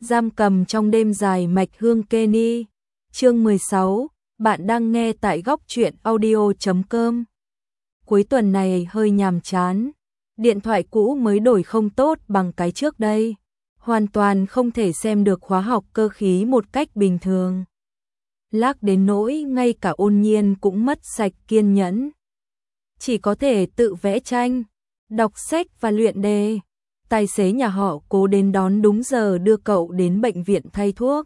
Giam cầm trong đêm dài mạch hương Kenny. Chương 16, bạn đang nghe tại góc truyện audio.com. Cuối tuần này hơi nhàm chán. Điện thoại cũ mới đổi không tốt bằng cái trước đây. Hoàn toàn không thể xem được khóa học cơ khí một cách bình thường. Lác đến nỗi ngay cả Ôn Nhiên cũng mất sạch kiên nhẫn. Chỉ có thể tự vẽ tranh, đọc sách và luyện đề. Tài xế nhà họ Cố đến đón đúng giờ đưa cậu đến bệnh viện thay thuốc.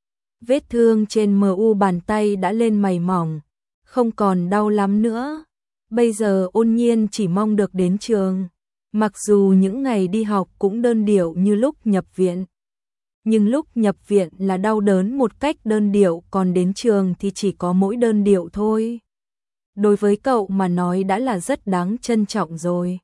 Vết thương trên mu bàn tay đã lên mày mỏng, không còn đau lắm nữa. Bây giờ Ôn Nhiên chỉ mong được đến trường. Mặc dù những ngày đi học cũng đơn điệu như lúc nhập viện. Nhưng lúc nhập viện là đau đớn một cách đơn điệu, còn đến trường thì chỉ có mỗi đơn điệu thôi. Đối với cậu mà nói đã là rất đáng trân trọng rồi.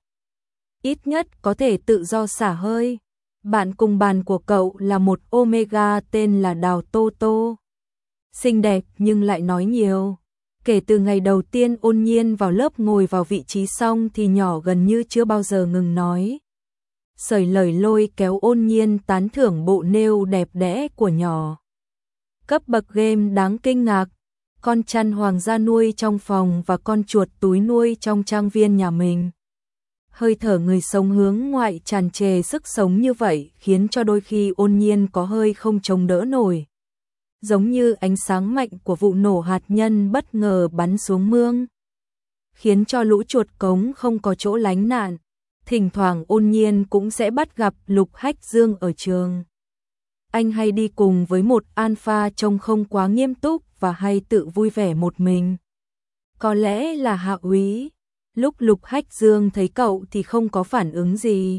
Ít nhất có thể tự do xả hơi. Bạn cùng bàn của cậu là một Omega tên là Đào Tô Tô. Xinh đẹp nhưng lại nói nhiều. Kể từ ngày đầu tiên Ôn Nhiên vào lớp ngồi vào vị trí xong thì nhỏ gần như chưa bao giờ ngừng nói. Sởi lời lôi kéo Ôn Nhiên tán thưởng bộ nêu đẹp đẽ của nhỏ. Cấp bậc game đáng kinh ngạc. Con chăn hoàng gia nuôi trong phòng và con chuột túi nuôi trong trang viên nhà mình. Hơi thở người sống hướng ngoại tràn trề sức sống như vậy khiến cho đôi khi Ôn Nhiên có hơi không chống đỡ nổi. Giống như ánh sáng mạnh của vụ nổ hạt nhân bất ngờ bắn xuống mương. Khiến cho lũ chuột cống không có chỗ lánh nạn. Thỉnh thoảng Ôn Nhiên cũng sẽ bắt gặp Lục Hách Dương ở trường. Anh hay đi cùng với một alpha trông không quá nghiêm túc và hay tự vui vẻ một mình. Có lẽ là Hạ úy. Lúc Lục Hách Dương thấy cậu thì không có phản ứng gì.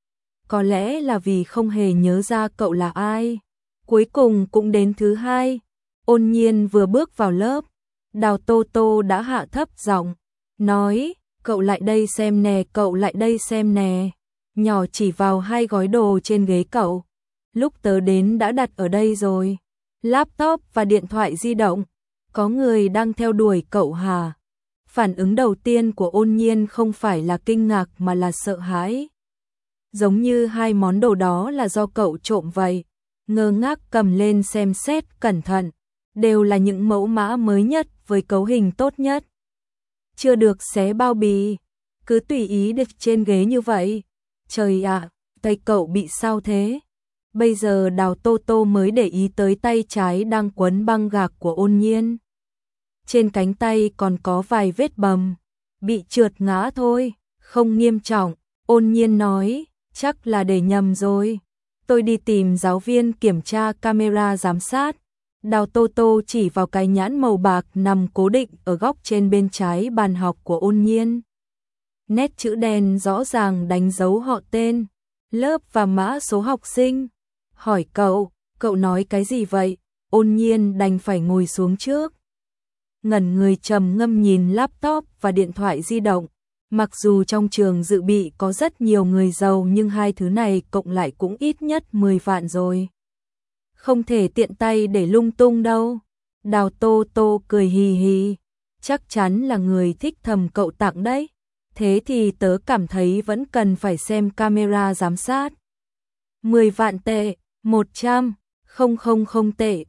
Có lẽ là vì không hề nhớ ra cậu là ai. Cuối cùng cũng đến thứ hai. Ôn Nhiên vừa bước vào lớp. Đào Tô Tô đã hạ thấp giọng nói, cậu lại đây xem nè, cậu lại đây xem nè. Nhỏ chỉ vào hai gói đồ trên ghế cậu. Lúc tớ đến đã đặt ở đây rồi. Laptop và điện thoại di động. Có người đang theo đuổi cậu hả? Phản ứng đầu tiên của Ôn Nhiên không phải là kinh ngạc mà là sợ hãi. Giống như hai món đồ đó là do cậu trộm vậy. Ngơ ngác cầm lên xem xét cẩn thận. Đều là những mẫu mã mới nhất với cấu hình tốt nhất. Chưa được xé bao bì. Cứ tùy ý đặt trên ghế như vậy. Trời ạ, tay cậu bị sao thế? Bây giờ Đào Tô Tô mới để ý tới tay trái đang quấn băng gạc của Ôn Nhiên. Trên cánh tay còn có vài vết bầm. Bị trượt ngã thôi, không nghiêm trọng. Ôn Nhiên nói, chắc là để nhầm rồi. Tôi đi tìm giáo viên kiểm tra camera giám sát. Đào Tô Tô chỉ vào cái nhãn màu bạc nằm cố định ở góc trên bên trái bàn học của Ôn Nhiên. Nét chữ đen rõ ràng đánh dấu họ tên, lớp và mã số học sinh. Hỏi cậu nói cái gì vậy? Ôn Nhiên đành phải ngồi xuống trước. Ngẩn người trầm ngâm nhìn laptop và điện thoại di động. Mặc dù trong trường dự bị có rất nhiều người giàu nhưng hai thứ này cộng lại cũng ít nhất 10 vạn rồi. Không thể tiện tay để lung tung đâu. Đào Tô Tô cười hì hì. Chắc chắn là người thích thầm cậu tặng đấy. Thế thì tớ cảm thấy vẫn cần phải xem camera giám sát. 10 vạn tệ, 100, 000 tệ,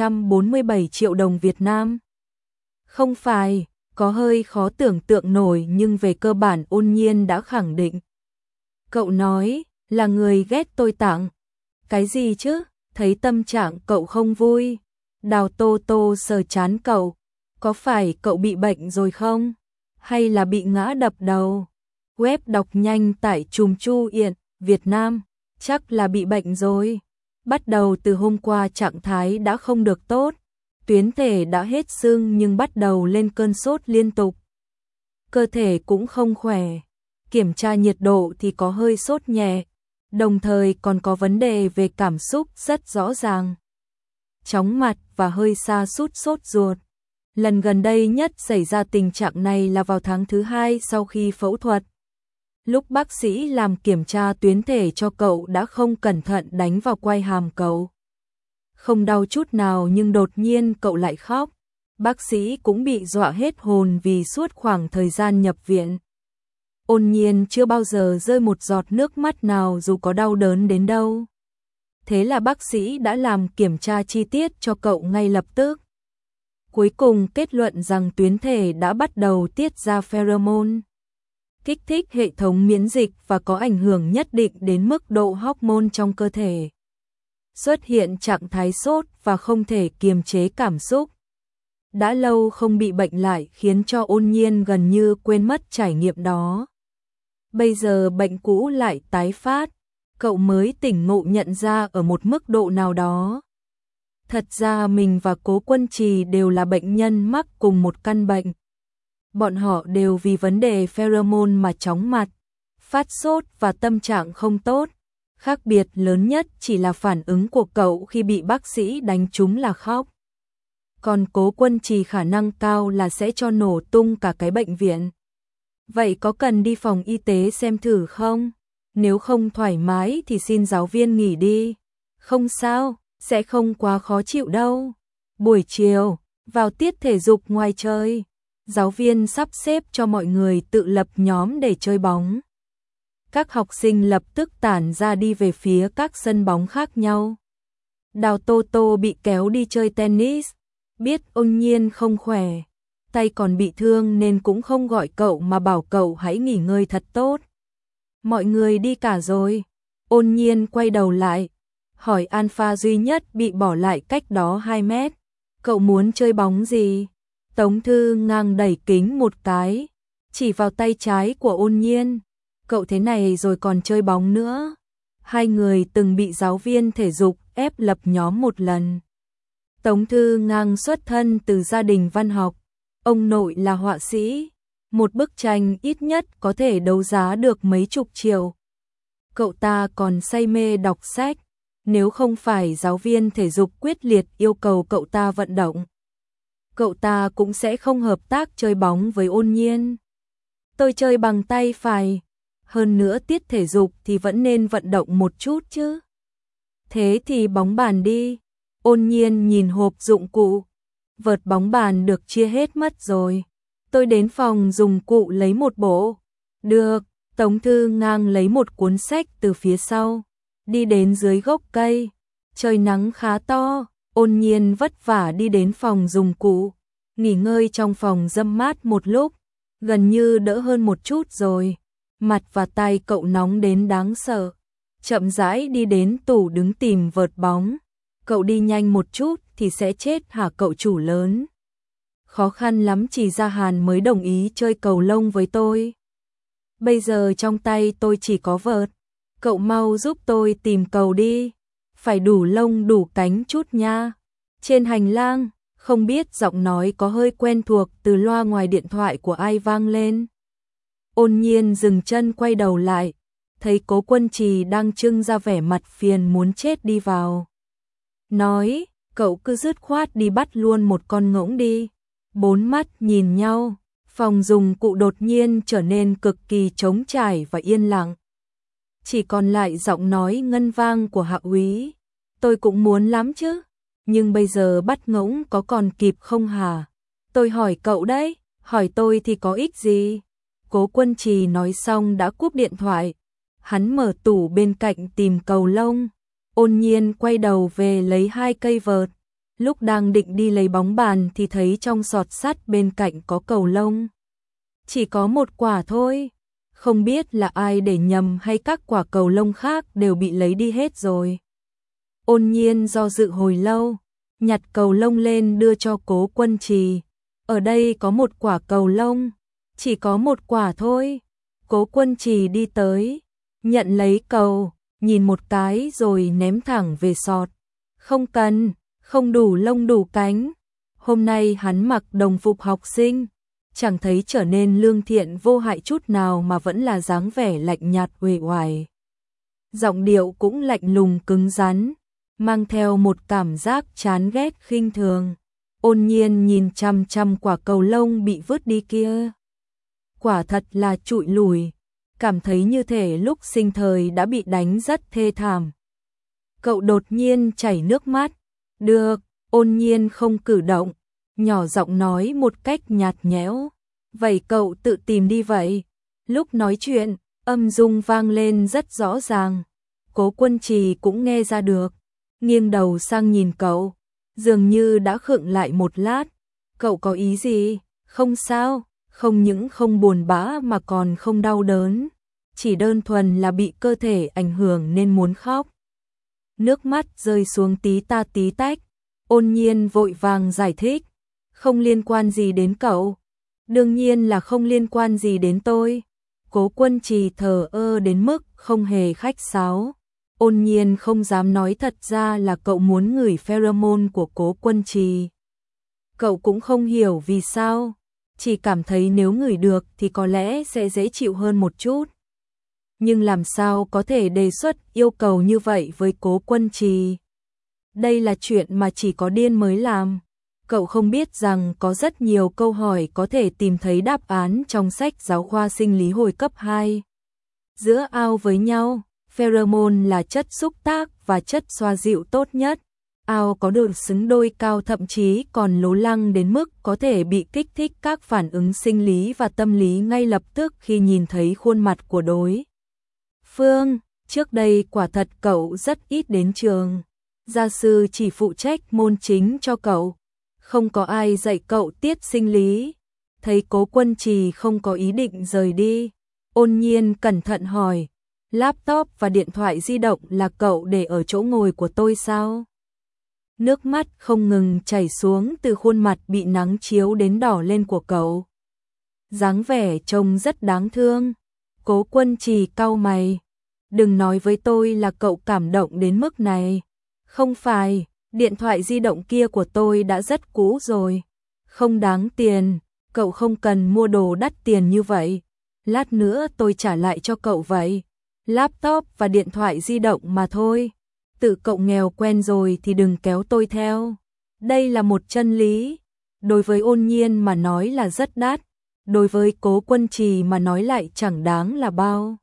347 triệu đồng Việt Nam. Không phải, có hơi khó tưởng tượng nổi nhưng về cơ bản Ôn Nhiên đã khẳng định. Cậu nói, là người ghét tôi tặng. Cái gì chứ? Thấy tâm trạng cậu không vui. Đào Tô Tô sờ trán cậu. Có phải cậu bị bệnh rồi không? Hay là bị ngã đập đầu? Web đọc nhanh tải chùm chu yện, Việt Nam. Chắc là bị bệnh rồi. Bắt đầu từ hôm qua trạng thái đã không được tốt. Tuyến thể đã hết sưng nhưng bắt đầu lên cơn sốt liên tục. Cơ thể cũng không khỏe. Kiểm tra nhiệt độ thì có hơi sốt nhẹ. Đồng thời còn có vấn đề về cảm xúc rất rõ ràng. Chóng mặt và hơi sa sút sốt ruột. Lần gần đây nhất xảy ra tình trạng này là vào tháng thứ 2 sau khi phẫu thuật. Lúc bác sĩ làm kiểm tra tuyến thể cho cậu đã không cẩn thận đánh vào quai hàm cậu. Không đau chút nào nhưng đột nhiên cậu lại khóc. Bác sĩ cũng bị dọa hết hồn vì suốt khoảng thời gian nhập viện. Ôn Nhiên chưa bao giờ rơi một giọt nước mắt nào dù có đau đớn đến đâu. Thế là bác sĩ đã làm kiểm tra chi tiết cho cậu ngay lập tức. Cuối cùng kết luận rằng tuyến thể đã bắt đầu tiết ra pheromone, kích thích hệ thống miễn dịch và có ảnh hưởng nhất định đến mức độ hormone trong cơ thể. Xuất hiện trạng thái sốt và không thể kiềm chế cảm xúc. Đã lâu không bị bệnh lại khiến cho Ôn Nhiên gần như quên mất trải nghiệm đó. Bây giờ bệnh cũ lại tái phát, cậu mới tỉnh ngộ nhận ra ở một mức độ nào đó. Thật ra mình và Cố Quân Trì đều là bệnh nhân mắc cùng một căn bệnh. Bọn họ đều vì vấn đề pheromone mà chóng mặt, phát sốt và tâm trạng không tốt. Khác biệt lớn nhất chỉ là phản ứng của cậu khi bị bác sĩ đánh trúng là khóc. Còn Cố Quân Trì khả năng cao là sẽ cho nổ tung cả cái bệnh viện. Vậy có cần đi phòng y tế xem thử không? Nếu không thoải mái thì xin giáo viên nghỉ đi. Không sao, sẽ không quá khó chịu đâu. Buổi chiều, vào tiết thể dục ngoài trời, giáo viên sắp xếp cho mọi người tự lập nhóm để chơi bóng. Các học sinh lập tức tản ra đi về phía các sân bóng khác nhau. Đào Tô Tô bị kéo đi chơi tennis, biết Ôn Nhiên không khỏe, tay còn bị thương nên cũng không gọi cậu mà bảo cậu hãy nghỉ ngơi thật tốt. Mọi người đi cả rồi. Ôn Nhiên quay đầu lại, hỏi Alpha duy nhất bị bỏ lại cách đó 2 mét. Cậu muốn chơi bóng gì? Tống Thư ngang đẩy kính một cái, chỉ vào tay trái của Ôn Nhiên. Cậu thế này rồi còn chơi bóng nữa. Hai người từng bị giáo viên thể dục ép lập nhóm một lần. Tống Thư ngang xuất thân từ gia đình văn học. Ông nội là họa sĩ. Một bức tranh ít nhất có thể đấu giá được mấy chục triệu. Cậu ta còn say mê đọc sách. Nếu không phải giáo viên thể dục quyết liệt yêu cầu cậu ta vận động, cậu ta cũng sẽ không hợp tác chơi bóng với Ôn Nhiên. Tôi chơi bằng tay phải. Hơn nữa tiết thể dục thì vẫn nên vận động một chút chứ. Thế thì bóng bàn đi. Ôn Nhiên nhìn hộp dụng cụ. Vợt bóng bàn được chia hết mất rồi. Tôi đến phòng dùng cụ lấy một bộ. Được, Tống Thư ngang lấy một cuốn sách từ phía sau. Đi đến dưới gốc cây. Trời nắng khá to. Ôn Nhiên vất vả đi đến phòng dùng cụ. Nghỉ ngơi trong phòng râm mát một lúc. Gần như đỡ hơn một chút rồi. Mặt và tay cậu nóng đến đáng sợ. Chậm rãi đi đến tủ đứng tìm vợt bóng. Cậu đi nhanh một chút thì sẽ chết hả cậu chủ lớn. Khó khăn lắm Trì Gia Hàn mới đồng ý chơi cầu lông với tôi. Bây giờ trong tay tôi chỉ có vợt. Cậu mau giúp tôi tìm cầu đi. Phải đủ lông đủ cánh chút nha. Trên hành lang, không biết giọng nói có hơi quen thuộc từ loa ngoài điện thoại của ai vang lên. Ôn Nhiên dừng chân quay đầu lại, thấy Cố Quân Trì đang trưng ra vẻ mặt phiền muốn chết đi vào. Nói, cậu cứ dứt khoát đi bắt luôn một con ngỗng đi. Bốn mắt nhìn nhau, phòng dùng cụ đột nhiên trở nên cực kỳ trống trải và yên lặng. Chỉ còn lại giọng nói ngân vang của Hạ úy. Tôi cũng muốn lắm chứ, nhưng bây giờ bắt ngỗng có còn kịp không hả? Tôi hỏi cậu đấy, hỏi tôi thì có ích gì? Cố Quân Trì nói xong đã cúp điện thoại. Hắn mở tủ bên cạnh tìm cầu lông. Ôn Nhiên quay đầu về lấy 2 cây vợt. Lúc đang định đi lấy bóng bàn thì thấy trong sọt sắt bên cạnh có cầu lông. Chỉ có một quả thôi. Không biết là ai để nhầm hay các quả cầu lông khác đều bị lấy đi hết rồi. Ôn Nhiên do dự hồi lâu, nhặt cầu lông lên đưa cho Cố Quân Trì. Ở đây có một quả cầu lông. Chỉ có một quả thôi. Cố Quân Trì đi tới, nhận lấy cầu, nhìn một cái rồi ném thẳng về sọt. Không cần, không đủ lông đủ cánh. Hôm nay hắn mặc đồng phục học sinh, chẳng thấy trở nên lương thiện vô hại chút nào mà vẫn là dáng vẻ lạnh nhạt uể oải. Giọng điệu cũng lạnh lùng cứng rắn, mang theo một cảm giác chán ghét khinh thường. Ôn Nhiên nhìn chăm chăm quả cầu lông bị vứt đi kia. Quả thật là trụi lủi, cảm thấy như thể lúc sinh thời đã bị đánh rất thê thảm. Cậu đột nhiên chảy nước mắt. Được, Ôn Nhiên không cử động, nhỏ giọng nói một cách nhạt nhẽo. Vậy cậu tự tìm đi vậy. Lúc nói chuyện, âm dung vang lên rất rõ ràng. Cố Quân Trì cũng nghe ra được, nghiêng đầu sang nhìn cậu, dường như đã khựng lại một lát. Cậu có ý gì? Không sao, không những không buồn bã mà còn không đau đớn, chỉ đơn thuần là bị cơ thể ảnh hưởng nên muốn khóc. Nước mắt rơi xuống tí ta tí tách, Ôn Nhiên vội vàng giải thích, không liên quan gì đến cậu. Đương nhiên là không liên quan gì đến tôi. Cố Quân Trì thờ ơ đến mức không hề khách sáo. Ôn Nhiên không dám nói thật ra là cậu muốn ngửi pheromone của Cố Quân Trì. Cậu cũng không hiểu vì sao, chỉ cảm thấy nếu ngửi được thì có lẽ sẽ dễ chịu hơn một chút. Nhưng làm sao có thể đề xuất yêu cầu như vậy với Cố Quân Trì? Đây là chuyện mà chỉ có điên mới làm. Cậu không biết rằng có rất nhiều câu hỏi có thể tìm thấy đáp án trong sách giáo khoa sinh lý hồi cấp 2. Giữa ao với nhau, pheromone là chất xúc tác và chất xoa dịu tốt nhất. Ao có độ xứng đôi cao, thậm chí còn lố lăng đến mức có thể bị kích thích các phản ứng sinh lý và tâm lý ngay lập tức khi nhìn thấy khuôn mặt của đối phương. Trước đây quả thật cậu rất ít đến trường. Gia sư chỉ phụ trách môn chính cho cậu, không có ai dạy cậu tiết sinh lý. Thấy Cố Quân Trì không có ý định rời đi, Ôn Nhiên cẩn thận hỏi, laptop và điện thoại di động là cậu để ở chỗ ngồi của tôi sao? Nước mắt không ngừng chảy xuống từ khuôn mặt bị nắng chiếu đến đỏ lên của cậu. Dáng vẻ trông rất đáng thương. Cố Quân Trì cau mày, đừng nói với tôi là cậu cảm động đến mức này. Không phải, điện thoại di động kia của tôi đã rất cũ rồi. Không đáng tiền, cậu không cần mua đồ đắt tiền như vậy. Lát nữa tôi trả lại cho cậu vậy. Laptop và điện thoại di động mà thôi. Tự cậu nghèo quen rồi thì đừng kéo tôi theo. Đây là một chân lý. Đối với Ôn Nhiên mà nói là rất đắt. Đối với Cố Quân Trì mà nói lại chẳng đáng là bao.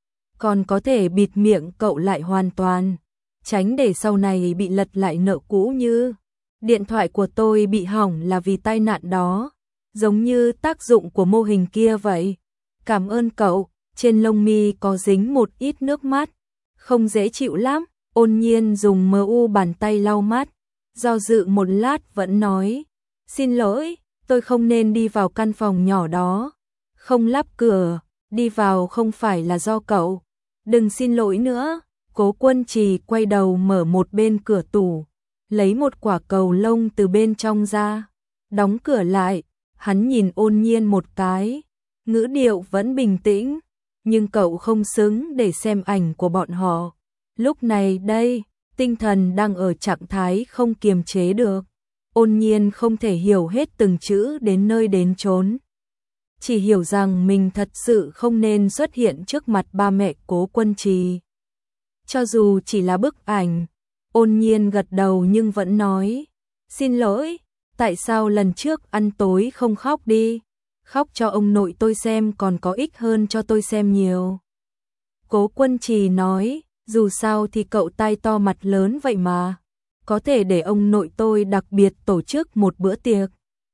Còn có thể bịt miệng cậu lại hoàn toàn, tránh để sau này bị lật lại nợ cũ như điện thoại của tôi bị hỏng là vì tai nạn đó, giống như tác dụng của mô hình kia vậy. Cảm ơn cậu. Trên lông mi có dính một ít nước mắt, không dễ chịu lắm. Ôn Nhiên dùng mu bàn tay lau mắt, do dự một lát vẫn nói, xin lỗi, tôi không nên đi vào căn phòng nhỏ đó, không lắp cửa, đi vào không phải là do cậu. Đừng xin lỗi nữa. Cố Quân Trì quay đầu mở một bên cửa tủ, lấy một quả cầu lông từ bên trong ra, đóng cửa lại. Hắn nhìn Ôn Nhiên một cái, ngữ điệu vẫn bình tĩnh, nhưng cậu không xứng để xem ảnh của bọn họ. Lúc này đây, tinh thần đang ở trạng thái không kiềm chế được. Ôn Nhiên không thể hiểu hết từng chữ đến nơi đến chốn, chỉ hiểu rằng mình thật sự không nên xuất hiện trước mặt ba mẹ Cố Quân Trì. Cho dù chỉ là bức ảnh, Ôn Nhiên gật đầu nhưng vẫn nói, xin lỗi, tại sao lần trước ăn tối không khóc đi, khóc cho ông nội tôi xem còn có ích hơn cho tôi xem nhiều. Cố Quân Trì nói, dù sao thì cậu tai to mặt lớn vậy mà, có thể để ông nội tôi đặc biệt tổ chức một bữa tiệc.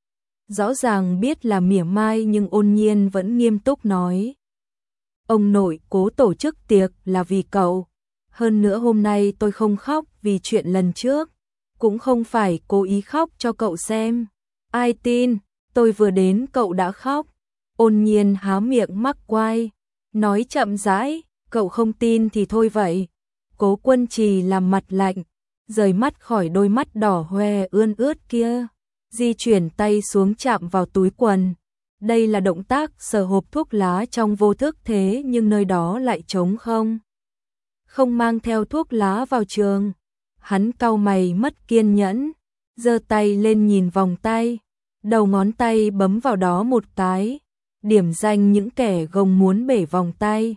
Rõ ràng biết là mỉa mai nhưng Ôn Nhiên vẫn nghiêm túc nói, ông nội cố tổ chức tiệc là vì cậu. Hơn nữa hôm nay tôi không khóc vì chuyện lần trước, cũng không phải cố ý khóc cho cậu xem. Ai tin, tôi vừa đến cậu đã khóc. Ôn Nhiên há miệng mắc quai, nói chậm rãi, cậu không tin thì thôi vậy. Cố Quân Trì làm mặt lạnh, rời mắt khỏi đôi mắt đỏ hoe ươn ướt kia, di chuyển tay xuống chạm vào túi quần. Đây là động tác sờ hộp thuốc lá trong vô thức thế nhưng nơi đó lại trống không. Không mang theo thuốc lá vào trường. Hắn cau mày mất kiên nhẫn, giơ tay lên nhìn vòng tay, đầu ngón tay bấm vào đó một cái, điểm danh những kẻ gồng muốn bể vòng tay.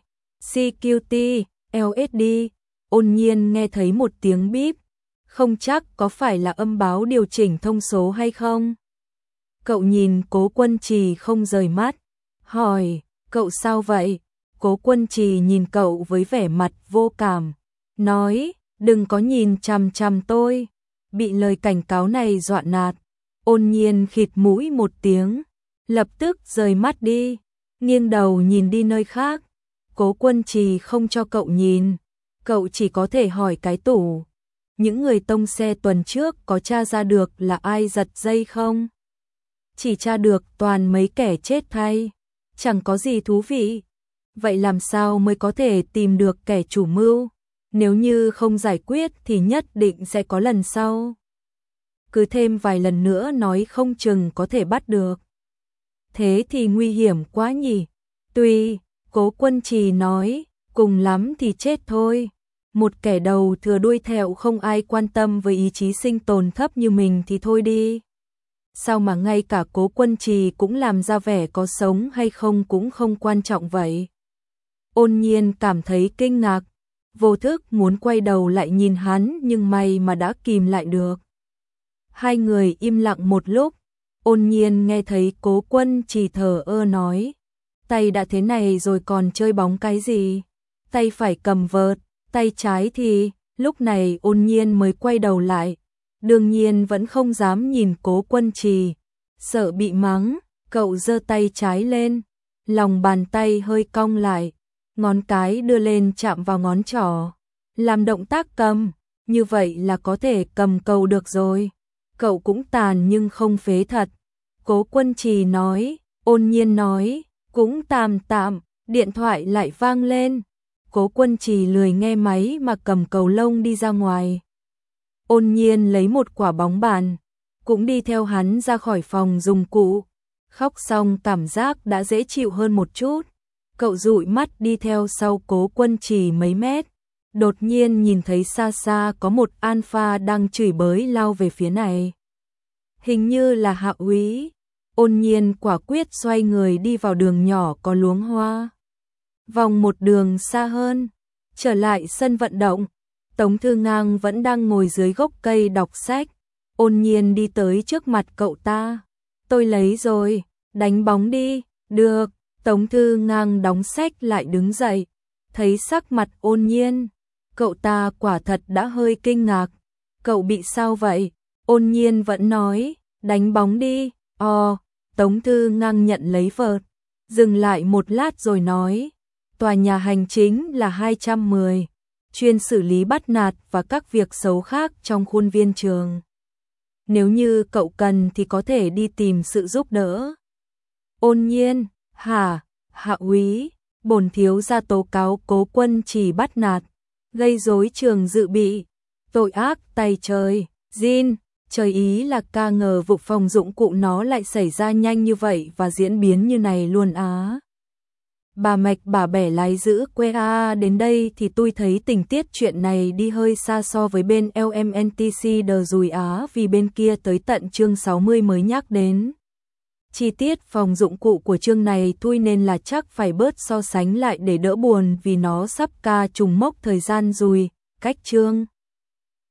CQT, LSD. Ôn Nhiên nghe thấy một tiếng bíp, không chắc có phải là âm báo điều chỉnh thông số hay không. Cậu nhìn Cố Quân Trì không rời mắt, hỏi, cậu sao vậy? Cố Quân Trì nhìn cậu với vẻ mặt vô cảm, nói, đừng có nhìn chằm chằm tôi. Bị lời cảnh cáo này dọa nạt, Ôn Nhiên khịt mũi một tiếng, lập tức rời mắt đi, nghiêng đầu nhìn đi nơi khác. Cố Quân Trì không cho cậu nhìn, Cậu chỉ có thể hỏi cái tủ. Những người tông xe tuần trước có tra ra được là ai giật dây không? Chỉ tra được toàn mấy kẻ chết thay. Chẳng có gì thú vị. Vậy làm sao mới có thể tìm được kẻ chủ mưu? Nếu như không giải quyết thì nhất định sẽ có lần sau. Cứ thêm vài lần nữa nói không chừng có thể bắt được. Thế thì nguy hiểm quá nhỉ? Tuy, Cố Quân Trì nói, cùng lắm thì chết thôi. Một kẻ đầu thừa đuôi thẹo không ai quan tâm với ý chí sinh tồn thấp như mình thì thôi đi. Sao mà ngay cả Cố Quân Trì cũng làm ra vẻ có sống hay không cũng không quan trọng vậy? Ôn Nhiên cảm thấy kinh ngạc, vô thức muốn quay đầu lại nhìn hắn nhưng may mà đã kìm lại được. Hai người im lặng một lúc, Ôn Nhiên nghe thấy Cố Quân Trì thờ ơ nói, tay đã thế này rồi còn chơi bóng cái gì? Tay phải cầm vợt, tay trái thì, lúc này Ôn Nhiên mới quay đầu lại. Đương nhiên vẫn không dám nhìn Cố Quân Trì, sợ bị mắng, cậu giơ tay trái lên, lòng bàn tay hơi cong lại, ngón cái đưa lên chạm vào ngón trỏ, làm động tác cầm, như vậy là có thể cầm cầu được rồi. Cậu cũng tàn nhưng không phế thật. Cố Quân Trì nói, Ôn Nhiên nói, cũng tạm tạm, điện thoại lại vang lên. Cố Quân Trì lười nghe máy mà cầm cầu lông đi ra ngoài. Ôn Nhiên lấy một quả bóng bàn, cũng đi theo hắn ra khỏi phòng dùng cụ. Khóc xong cảm giác đã dễ chịu hơn một chút. Cậu dụi mắt đi theo sau Cố Quân Trì mấy mét. Đột nhiên nhìn thấy xa xa có một alpha đang chửi bới lao về phía này. Hình như là Hạ úy. Ôn Nhiên quả quyết xoay người đi vào đường nhỏ có luống hoa. Vòng một đường xa hơn, trở lại sân vận động. Tống Thư Ngang vẫn đang ngồi dưới gốc cây đọc sách. Ôn Nhiên đi tới trước mặt cậu ta. Tôi lấy rồi, đánh bóng đi. Được. Tống Thư Ngang đóng sách lại đứng dậy. Thấy sắc mặt Ôn Nhiên, cậu ta quả thật đã hơi kinh ngạc. Cậu bị sao vậy? Ôn Nhiên vẫn nói, đánh bóng đi. Tống Thư Ngang nhận lấy vợt, dừng lại một lát rồi nói, tòa nhà hành chính là 210, chuyên xử lý bắt nạt và các việc xấu khác trong khuôn viên trường. Nếu như cậu cần thì có thể đi tìm sự giúp đỡ. Ôn Nhiên, hả? Hạ úy, bổn thiếu gia tố cáo Cố Quân Trì bắt nạt, gây rối trường dự bị, tội ác tày trời. Jin, trời ý là ca ngờ vụ phòng dụng cụ nó lại xảy ra nhanh như vậy và diễn biến như này luôn á. Bà Mạch bà bẻ lái giữ que đến đây thì tôi thấy tình tiết chuyện này đi hơi xa so với bên LMNTC đờ dùi á, vì bên kia tới tận chương 60 mới nhắc đến. Chi tiết phòng dụng cụ của chương này thui nên là chắc phải bớt so sánh lại để đỡ buồn vì nó sắp ca trùng mốc thời gian rồi, cách chương.